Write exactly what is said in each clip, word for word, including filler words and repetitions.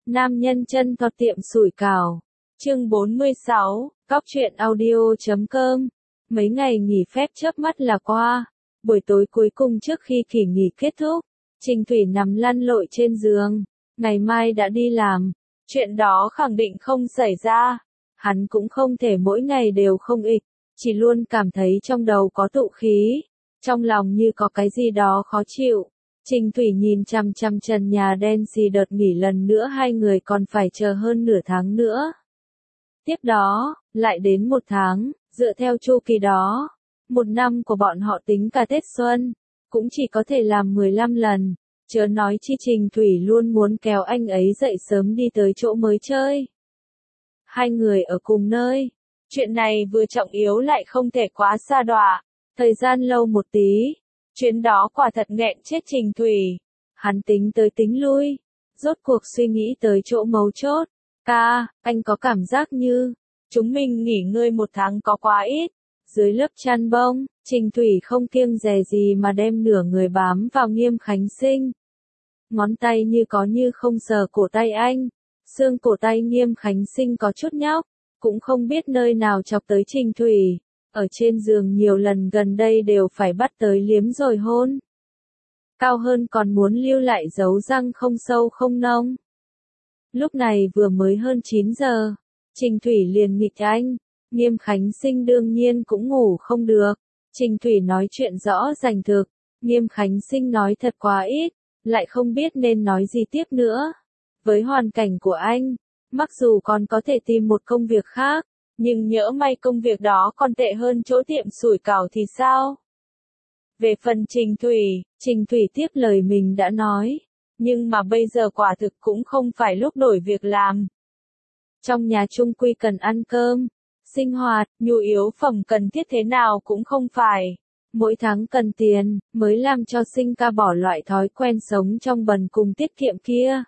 Nam nhân chân to tiệm sủi cảo. Chương bốn mươi sáu, Cóc truyện audio chấm com. Mấy ngày nghỉ phép chớp mắt là qua. Buổi tối cuối cùng trước khi kỳ nghỉ kết thúc, Trình Thủy nằm lăn lội trên giường. Ngày mai đã đi làm. Chuyện đó khẳng định không xảy ra. Hắn cũng không thể mỗi ngày đều không ịch, chỉ luôn cảm thấy trong đầu có tụ khí, trong lòng như có cái gì đó khó chịu. Trình Thủy nhìn chằm chằm trần nhà đen xì, đợt nghỉ lần nữa hai người còn phải chờ hơn nửa tháng nữa. Tiếp đó, lại đến một tháng, dựa theo chu kỳ đó, một năm của bọn họ tính cả Tết Xuân, cũng chỉ có thể làm mười lăm lần, chớ nói chi Trình Thủy luôn muốn kéo anh ấy dậy sớm đi tới chỗ mới chơi. Hai người ở cùng nơi, chuyện này vừa trọng yếu lại không thể quá xa đọa, thời gian lâu một tí. Chuyến đó quả thật nghẹn chết Trình Thủy. Hắn tính tới tính lui, rốt cuộc suy nghĩ tới chỗ mấu chốt. Ca, anh có cảm giác như, chúng mình nghỉ ngơi một tháng có quá ít. Dưới lớp chăn bông, Trình Thủy không kiêng dè gì mà đem nửa người bám vào Nghiêm Khánh Sinh. Ngón tay như có như không sờ cổ tay anh. Xương cổ tay Nghiêm Khánh Sinh có chút nhóc, cũng không biết nơi nào chọc tới Trình Thủy. Ở trên giường nhiều lần gần đây đều phải bắt tới liếm rồi hôn. Cao hơn còn muốn lưu lại dấu răng không sâu không nông. Lúc này vừa mới hơn chín giờ, Trình Thủy liền nghịch anh. Nghiêm Khánh Sinh đương nhiên cũng ngủ không được. Trình Thủy nói chuyện rõ rành thực. Nghiêm Khánh Sinh nói thật quá ít, lại không biết nên nói gì tiếp nữa. Với hoàn cảnh của anh, mặc dù còn có thể tìm một công việc khác, nhưng nhỡ may công việc đó còn tệ hơn chỗ tiệm sủi cảo thì sao? Về phần Trình Thủy, Trình Thủy tiếp lời mình đã nói, nhưng mà bây giờ quả thực cũng không phải lúc đổi việc làm. Trong nhà chung quy cần ăn cơm, sinh hoạt, nhu yếu phẩm cần thiết thế nào cũng không phải. Mỗi tháng cần tiền, mới làm cho Sinh ca bỏ loại thói quen sống trong bần cùng tiết kiệm kia.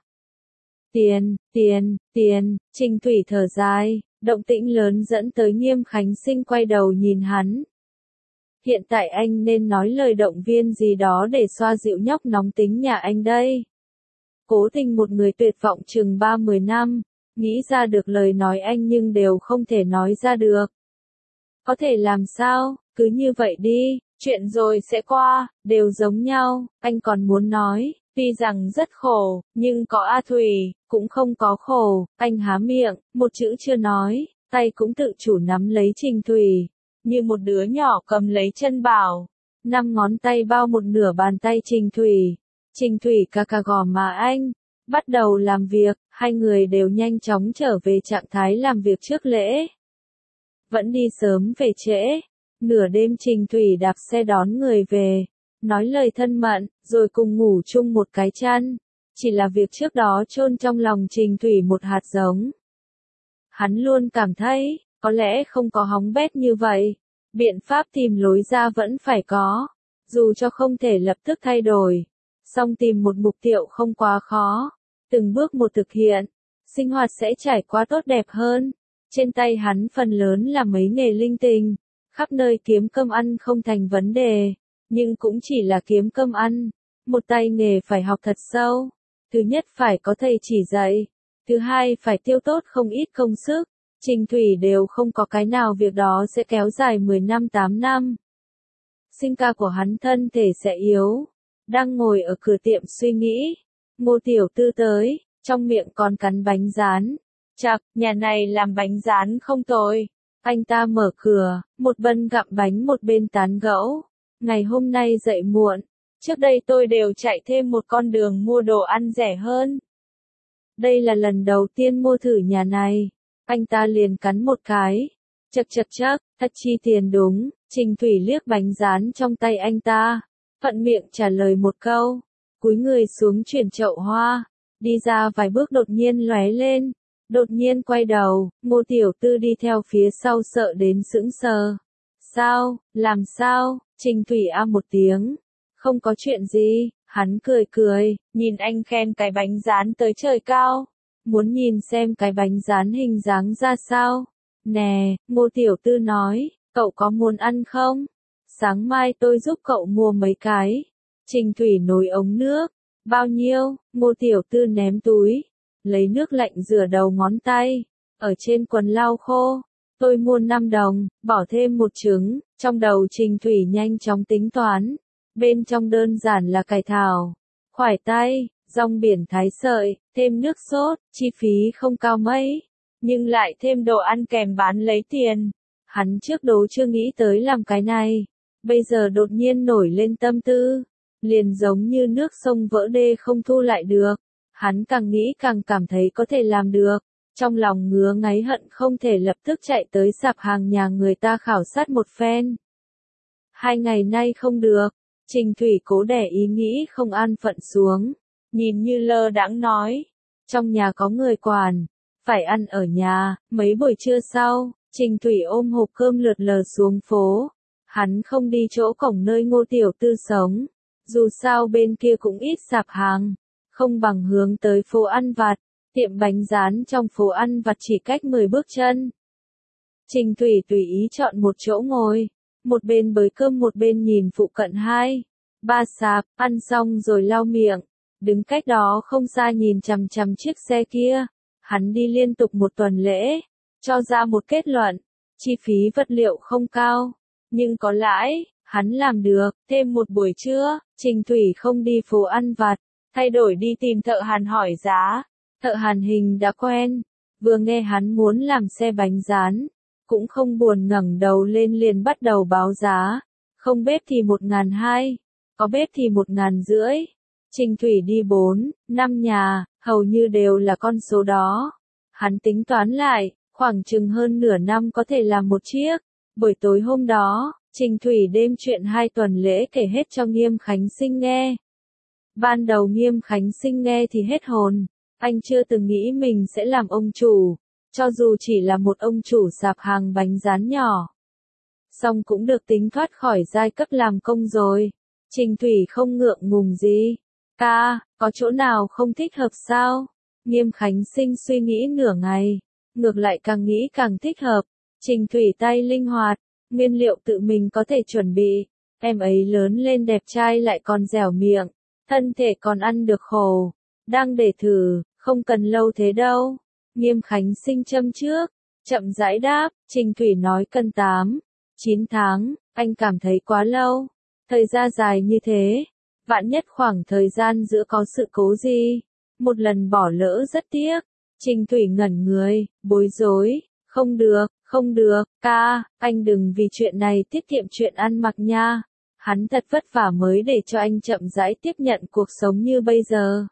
Tiền, tiền, tiền, Trình Thủy thở dài. Động tĩnh lớn dẫn tới Nghiêm Khánh Sinh quay đầu nhìn hắn. Hiện tại anh nên nói lời động viên gì đó để xoa dịu nhóc nóng tính nhà anh đây. Cố tình một người tuyệt vọng chừng ba mươi năm, nghĩ ra được lời nói anh nhưng đều không thể nói ra được. Có thể làm sao, cứ như vậy đi, chuyện rồi sẽ qua, đều giống nhau, anh còn muốn nói. Tuy rằng rất khổ, nhưng có A Thủy, cũng không có khổ. Anh há miệng, một chữ chưa nói, tay cũng tự chủ nắm lấy Trình Thủy, như một đứa nhỏ cầm lấy chân bảo. Năm ngón tay bao một nửa bàn tay Trình Thủy. Trình Thủy cà cà gò má anh, bắt đầu làm việc. Hai người đều nhanh chóng trở về trạng thái làm việc trước lễ. Vẫn đi sớm về trễ. Nửa đêm Trình Thủy đạp xe đón người về, nói lời thân mật, rồi cùng ngủ chung một cái chăn. Chỉ là việc trước đó chôn trong lòng Trình Thủy một hạt giống. Hắn luôn cảm thấy, có lẽ không có hóng bét như vậy. Biện pháp tìm lối ra vẫn phải có. Dù cho không thể lập tức thay đổi, song tìm một mục tiêu không quá khó. Từng bước một thực hiện, sinh hoạt sẽ trải qua tốt đẹp hơn. Trên tay hắn phần lớn là mấy nghề linh tinh. Khắp nơi kiếm cơm ăn không thành vấn đề. Nhưng cũng chỉ là kiếm cơm ăn. Một tay nghề phải học thật sâu. Thứ nhất phải có thầy chỉ dạy. Thứ hai phải tiêu tốt không ít công sức. Trình Thủy đều không có cái nào việc đó sẽ kéo dài mười năm tám năm. Sinh ca của hắn thân thể sẽ yếu. Đang ngồi ở cửa tiệm suy nghĩ. Ngô Tiểu Tư tới, trong miệng còn cắn bánh rán. Chạc, nhà này làm bánh rán không tồi. Anh ta mở cửa, một bên gặm bánh một bên tán gẫu. Ngày hôm nay dậy muộn, trước đây tôi đều chạy thêm một con đường mua đồ ăn rẻ hơn. Đây là lần đầu tiên mua thử nhà này. Anh ta liền cắn một cái. Chật chật chắc, thật chi tiền đúng. Trình Thủy liếc bánh rán trong tay anh ta. Thuận miệng trả lời một câu. Cúi người xuống chuyển chậu hoa. Đi ra vài bước đột nhiên lóe lên. Đột nhiên quay đầu, Ngô Tiểu Tư đi theo phía sau sợ đến sững sờ. Sao, làm sao? Trình Thủy a một tiếng. Không có chuyện gì, hắn cười cười, nhìn anh khen cái bánh rán tới trời cao. Muốn nhìn xem cái bánh rán hình dáng ra sao? Nè, Ngô Tiểu Tư nói, cậu có muốn ăn không? Sáng mai tôi giúp cậu mua mấy cái. Trình Thủy nồi ống nước. Bao nhiêu? Ngô Tiểu Tư ném túi. lấy nước lạnh rửa đầu ngón tay, ở trên quần lau khô. Tôi mua năm đồng, bỏ thêm một trứng, trong đầu Trình Thủy nhanh chóng tính toán. Bên trong đơn giản là cải thảo, khoai tây, rong biển thái sợi, thêm nước sốt, chi phí không cao mấy, nhưng lại thêm đồ ăn kèm bán lấy tiền. Hắn trước đó chưa nghĩ tới làm cái này, bây giờ đột nhiên nổi lên tâm tư, liền giống như nước sông vỡ đê không thu lại được. Hắn càng nghĩ càng cảm thấy có thể làm được, trong lòng ngứa ngáy hận không thể lập tức chạy tới sạp hàng nhà người ta khảo sát một phen. Hai ngày nay không được, Trình Thủy cố đè ý nghĩ không an phận xuống, nhìn như lơ đãng nói, trong nhà có người quản, phải ăn ở nhà. Mấy buổi trưa sau, Trình Thủy ôm hộp cơm lượt lờ xuống phố, hắn không đi chỗ cổng nơi Ngô tiểu thư sống, dù sao bên kia cũng ít sạp hàng, không bằng hướng tới phố ăn vặt, tiệm bánh rán trong phố ăn vặt chỉ cách mười bước chân. Trình Thủy tùy ý chọn một chỗ ngồi, một bên bới cơm một bên nhìn phụ cận hai, ba sạp, ăn xong rồi lau miệng, đứng cách đó không xa nhìn chằm chằm chiếc xe kia. Hắn đi liên tục một tuần lễ, cho ra một kết luận, chi phí vật liệu không cao, nhưng có lãi, hắn làm được. Thêm một buổi trưa, Trình Thủy không đi phố ăn vặt, thay đổi đi tìm thợ hàn hỏi giá. Thợ hàn hình đã quen, vừa nghe hắn muốn làm xe bánh rán, cũng không buồn ngẩng đầu lên liền bắt đầu báo giá. Không bếp thì một ngàn hai, có bếp thì một ngàn rưỡi. Trình Thủy đi bốn, năm nhà, hầu như đều là con số đó. Hắn tính toán lại, khoảng chừng hơn nửa năm có thể làm một chiếc. Buổi tối hôm đó, Trình Thủy đêm chuyện hai tuần lễ kể hết cho Nghiêm Khánh Sinh nghe. Ban đầu Nghiêm Khánh Sinh nghe thì hết hồn, anh chưa từng nghĩ mình sẽ làm ông chủ, cho dù chỉ là một ông chủ sạp hàng bánh rán nhỏ. Xong cũng được tính thoát khỏi giai cấp làm công rồi. Trình Thủy không ngượng ngùng gì. Ca, có chỗ nào không thích hợp sao? Nghiêm Khánh Sinh suy nghĩ nửa ngày, ngược lại càng nghĩ càng thích hợp. Trình Thủy tay linh hoạt, nguyên liệu tự mình có thể chuẩn bị. Em ấy lớn lên đẹp trai lại còn dẻo miệng, thân thể còn ăn được khổ. Đang để thử, không cần lâu thế đâu. Nghiêm Khánh Sinh châm trước, chậm rãi đáp. Trình Thủy nói cần tám, chín tháng, anh cảm thấy quá lâu. Thời gian dài như thế, vạn nhất khoảng thời gian giữa có sự cố gì, một lần bỏ lỡ rất tiếc. Trình Thủy ngẩn người, bối rối, không được, không được, ca, anh đừng vì chuyện này tiết kiệm chuyện ăn mặc nha. Hắn thật vất vả mới để cho anh chậm rãi tiếp nhận cuộc sống như bây giờ.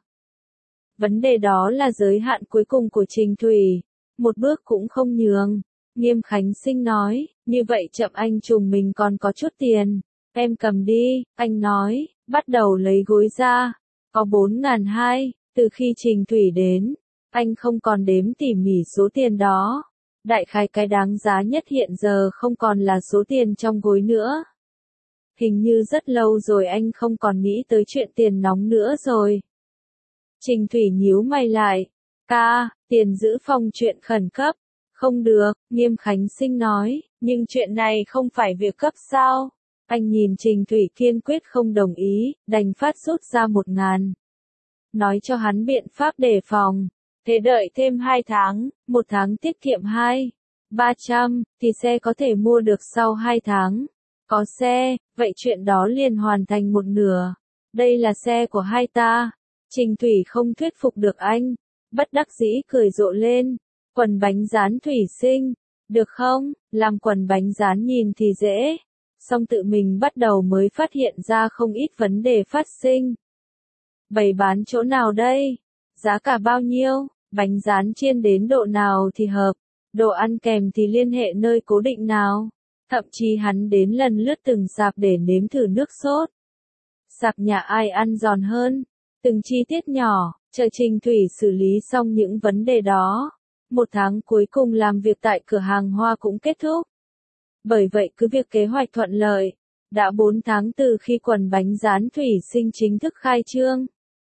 Vấn đề đó là giới hạn cuối cùng của Trình Thủy, một bước cũng không nhường. Nghiêm Khánh Sinh nói, như vậy chậm anh trùng mình còn có chút tiền, em cầm đi, anh nói, bắt đầu lấy gối ra, có bốn ngàn hai. Từ khi Trình Thủy đến, anh không còn đếm tỉ mỉ số tiền đó. Đại khái cái đáng giá nhất hiện giờ không còn là số tiền trong gối nữa. Hình như rất lâu rồi anh không còn nghĩ tới chuyện tiền nóng nữa rồi. Trình Thủy nhíu mày lại. Ca, tiền giữ phòng chuyện khẩn cấp. Không được, Nghiêm Khánh Sinh nói, nhưng chuyện này không phải việc cấp sao? Anh nhìn Trình Thủy kiên quyết không đồng ý, đành phát rút ra một ngàn. Nói cho hắn biện pháp đề phòng. Thế đợi thêm hai tháng, một tháng tiết kiệm hai, ba trăm, thì xe có thể mua được sau hai tháng. Có xe, vậy chuyện đó liền hoàn thành một nửa. Đây là xe của hai ta. Trình Thủy không thuyết phục được anh, bất đắc dĩ cười rộ lên. Quần bánh rán thủy sinh, được không? Làm quần bánh rán nhìn thì dễ, song tự mình bắt đầu mới phát hiện ra không ít vấn đề phát sinh. Bày bán chỗ nào đây? Giá cả bao nhiêu? Bánh rán chiên đến độ nào thì hợp? Đồ ăn kèm thì liên hệ nơi cố định nào? Thậm chí hắn đến lần lướt từng sạp để nếm thử nước sốt. Sạp nhà ai ăn giòn hơn? Từng chi tiết nhỏ, chờ Trình Thủy xử lý xong những vấn đề đó. Một tháng cuối cùng làm việc tại cửa hàng hoa cũng kết thúc. Bởi vậy cứ việc kế hoạch thuận lợi. Đã bốn tháng từ khi quần bánh rán thủy sinh chính thức khai trương.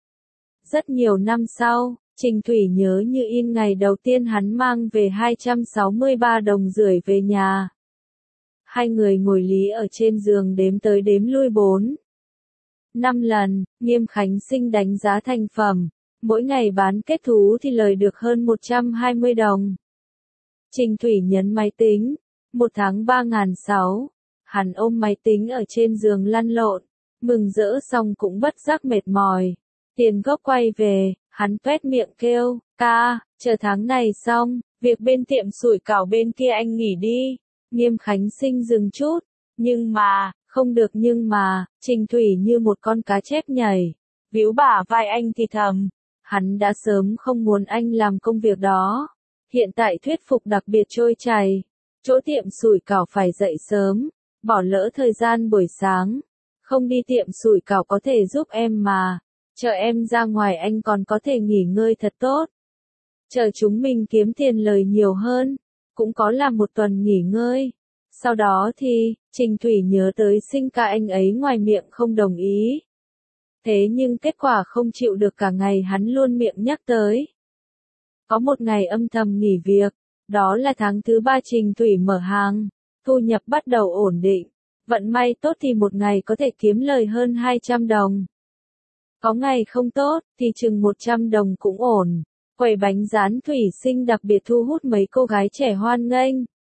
Rất nhiều năm sau, Trình Thủy nhớ như in ngày đầu tiên hắn mang về hai trăm sáu mươi ba đồng rưỡi về nhà. Hai người ngồi lý ở trên giường đếm tới đếm lui bốn. Năm lần, Nghiêm Khánh Sinh đánh giá thành phẩm. Mỗi ngày bán kết thú thì lời được hơn một trăm hai mươi đồng. Trình Thủy nhấn máy tính. Một tháng ba nghìn sáu. Hắn ôm máy tính ở trên giường lăn lộn. Mừng rỡ xong cũng bất giác mệt mỏi. Tiền gốc quay về, hắn tuét miệng kêu, ca, chờ tháng này xong, việc bên tiệm sủi cảo bên kia anh nghỉ đi. Nghiêm Khánh Sinh dừng chút. Nhưng mà, không được nhưng mà, Trình Thủy như một con cá chép nhảy. Víu bả vai anh thì thầm. Hắn đã sớm không muốn anh làm công việc đó. Hiện tại thuyết phục đặc biệt trôi chảy. Chỗ tiệm sủi cảo phải dậy sớm. Bỏ lỡ thời gian buổi sáng. Không đi tiệm sủi cảo có thể giúp em mà. Chờ em ra ngoài anh còn có thể nghỉ ngơi thật tốt. Chờ chúng mình kiếm tiền lời nhiều hơn. Cũng có là một tuần nghỉ ngơi. Sau đó thì, Trình Thủy nhớ tới Sinh ca anh ấy ngoài miệng không đồng ý. Thế nhưng kết quả không chịu được cả ngày hắn luôn miệng nhắc tới. Có một ngày âm thầm nghỉ việc. Đó là tháng thứ ba Trình Thủy mở hàng. Thu nhập bắt đầu ổn định. Vận may tốt thì một ngày có thể kiếm lời hơn hai trăm đồng. Có ngày không tốt thì chừng một trăm đồng cũng ổn. Quầy bánh rán Thủy Sinh đặc biệt thu hút mấy cô gái trẻ hoan nghênh.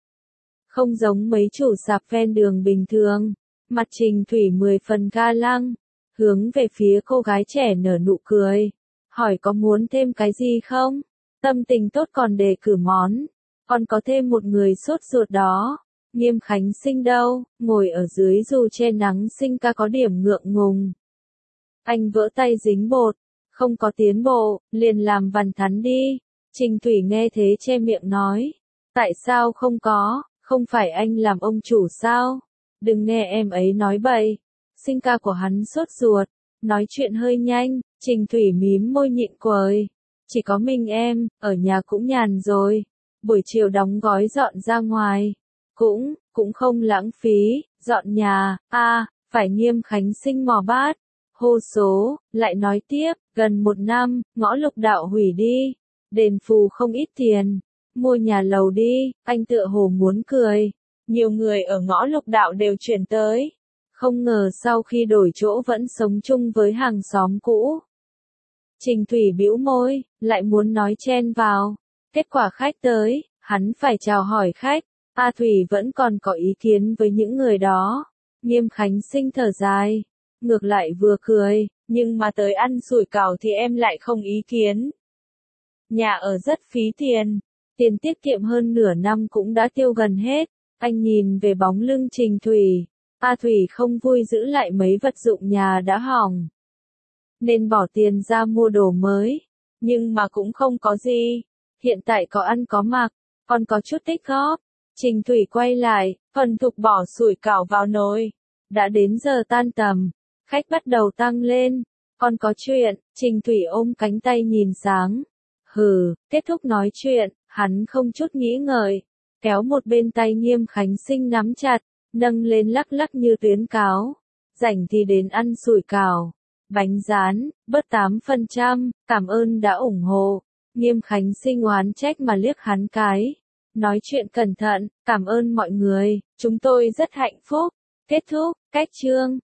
Không giống mấy chủ sạp ven đường bình thường. Mặt Trình Thủy mười phần ga lăng. Hướng về phía cô gái trẻ nở nụ cười. Hỏi có muốn thêm cái gì không? Tâm tình tốt còn đề cử món. Còn có thêm một người sốt ruột đó. Nghiêm Khánh Sinh đâu, ngồi ở dưới dù che nắng Sinh ca có điểm ngượng ngùng. Anh vỡ tay dính bột, không có tiến bộ, liền làm vằn thắn đi. Trình Thủy nghe thế che miệng nói. Tại sao không có, không phải anh làm ông chủ sao? Đừng nghe em ấy nói bậy. Sinh ca của hắn sốt ruột, nói chuyện hơi nhanh, Trình Thủy mím môi nhịn cười. Chỉ có mình em, ở nhà cũng nhàn rồi. Buổi chiều đóng gói dọn ra ngoài. Cũng, cũng không lãng phí, dọn nhà, a à, phải Nghiêm Khánh Sinh mò bát. Hô số, lại nói tiếp, gần một năm, ngõ Lục Đạo hủy đi. Đền phù không ít tiền. Mua nhà lầu đi, anh tựa hồ muốn cười. Nhiều người ở ngõ Lục Đạo đều chuyển tới. Không ngờ sau khi đổi chỗ vẫn sống chung với hàng xóm cũ. Trình Thủy bĩu môi, lại muốn nói chen vào. Kết quả khách tới, hắn phải chào hỏi khách. A Thủy vẫn còn có ý kiến với những người đó. Nghiêm Khánh Sinh thở dài. Ngược lại vừa cười, nhưng mà tới ăn sủi cảo thì em lại không ý kiến. Nhà ở rất phí tiền. Tiền tiết kiệm hơn nửa năm cũng đã tiêu gần hết. Anh nhìn về bóng lưng Trình Thủy. A Thủy không vui giữ lại mấy vật dụng nhà đã hỏng. Nên bỏ tiền ra mua đồ mới. Nhưng mà cũng không có gì. Hiện tại có ăn có mặc, còn có chút tích góp. Trình Thủy quay lại, phần thục bỏ sủi cảo vào nồi. Đã đến giờ tan tầm. Khách bắt đầu tăng lên. Còn có chuyện, Trình Thủy ôm cánh tay nhìn sáng. Hừ, kết thúc nói chuyện, hắn không chút nghĩ ngợi. Kéo một bên tay Nghiêm Khánh Sinh nắm chặt, nâng lên lắc lắc như tuyến cáo. Rảnh thì đến ăn sủi cảo. Bánh rán, bớt tám phần trăm, cảm ơn đã ủng hộ. Nghiêm Khánh Sinh oán trách mà liếc hắn cái. Nói chuyện cẩn thận, cảm ơn mọi người, chúng tôi rất hạnh phúc. Kết thúc, cách chương.